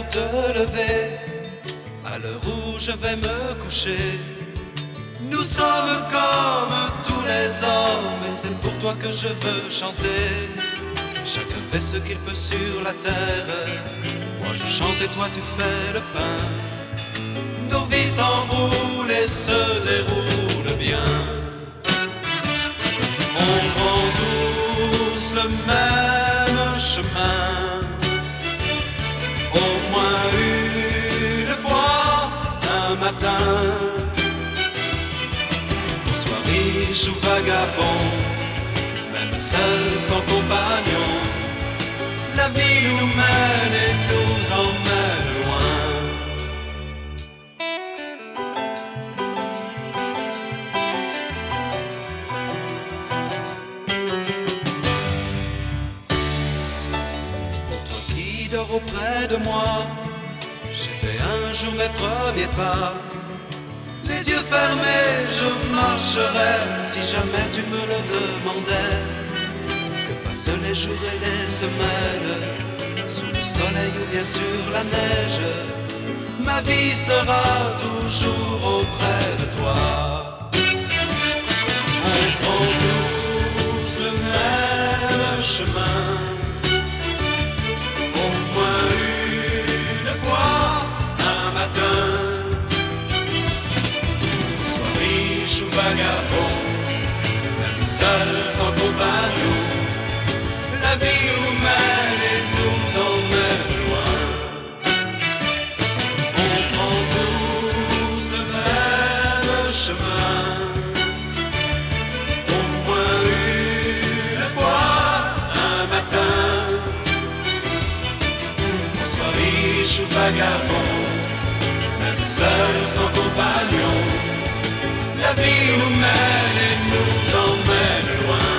te lever, à l'heure où je vais me coucher. Nous sommes comme tous les hommes, et c'est pour toi que je veux chanter. Chacun fait ce qu'il peut sur la terre, moi je chante et toi tu fais le pain. Nos vies s'enroulent et se déroulent bien. On prend tous le même chemin, au moins une fois un matin. Qu'on soit riche ou vagabond, même seul sans compagnon, la vie nous mène et nous emmène loin. Pour toi qui dors auprès de moi, j'ai fait un jour mes premiers pas. Les yeux fermés, je marcherai si jamais tu me le demandais. Que passent les jours et les semaines, sous le soleil ou bien sur la neige, ma vie sera toujours auprès de toi. On prend tous le même chemin, au moins une fois un matin. Riche ou vagabond, même seul sans compagnon, la vie nous mène et nous emmène loin. On prend tous le même chemin, au moins une fois un matin. Qu'on soit riche ou vagabond, même seul sans compagnon, la vie nous mène et nous emmène loin.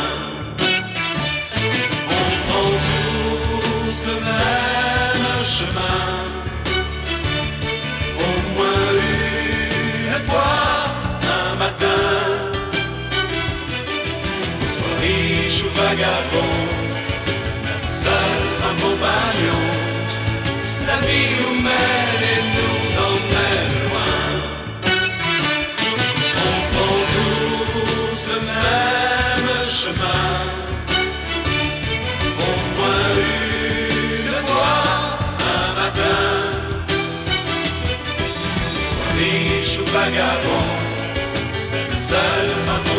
On prend tous le même chemin, au moins une fois un matin. Qu'on soit riche ou vagabond, même seul sans compagnon, la vie nous mène et nous emmène loin. Chemin, au moins une fois un matin. Sois riche ou vagabond, même seul sans